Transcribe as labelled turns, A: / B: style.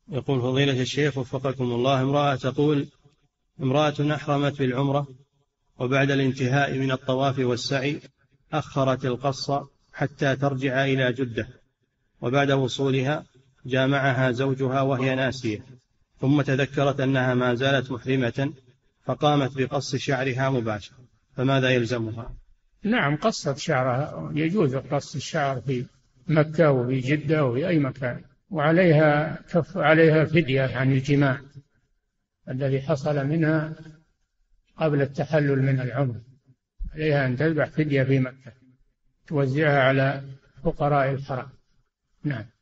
A: يقول فضيلة الشيخ وفقكم الله، امرأة تقول: امرأة أحرمت بالعمرة وبعد الانتهاء من الطواف والسعي أخرت القص حتى ترجع إلى جدة، وبعد وصولها جامعها زوجها وهي ناسية، ثم تذكرت أنها ما زالت محرمة فقامت بقص شعرها مباشرة، فماذا يلزمها؟
B: نعم، قصت شعرها، يجوز قص الشعر في مكة وفي جدة وفي أي مكان، عليها فدية عن الجماع الذي حصل منها قبل التحلل من العمر، عليها أن تذبح فدية في مكة توزعها على فقراء الحرم. نعم.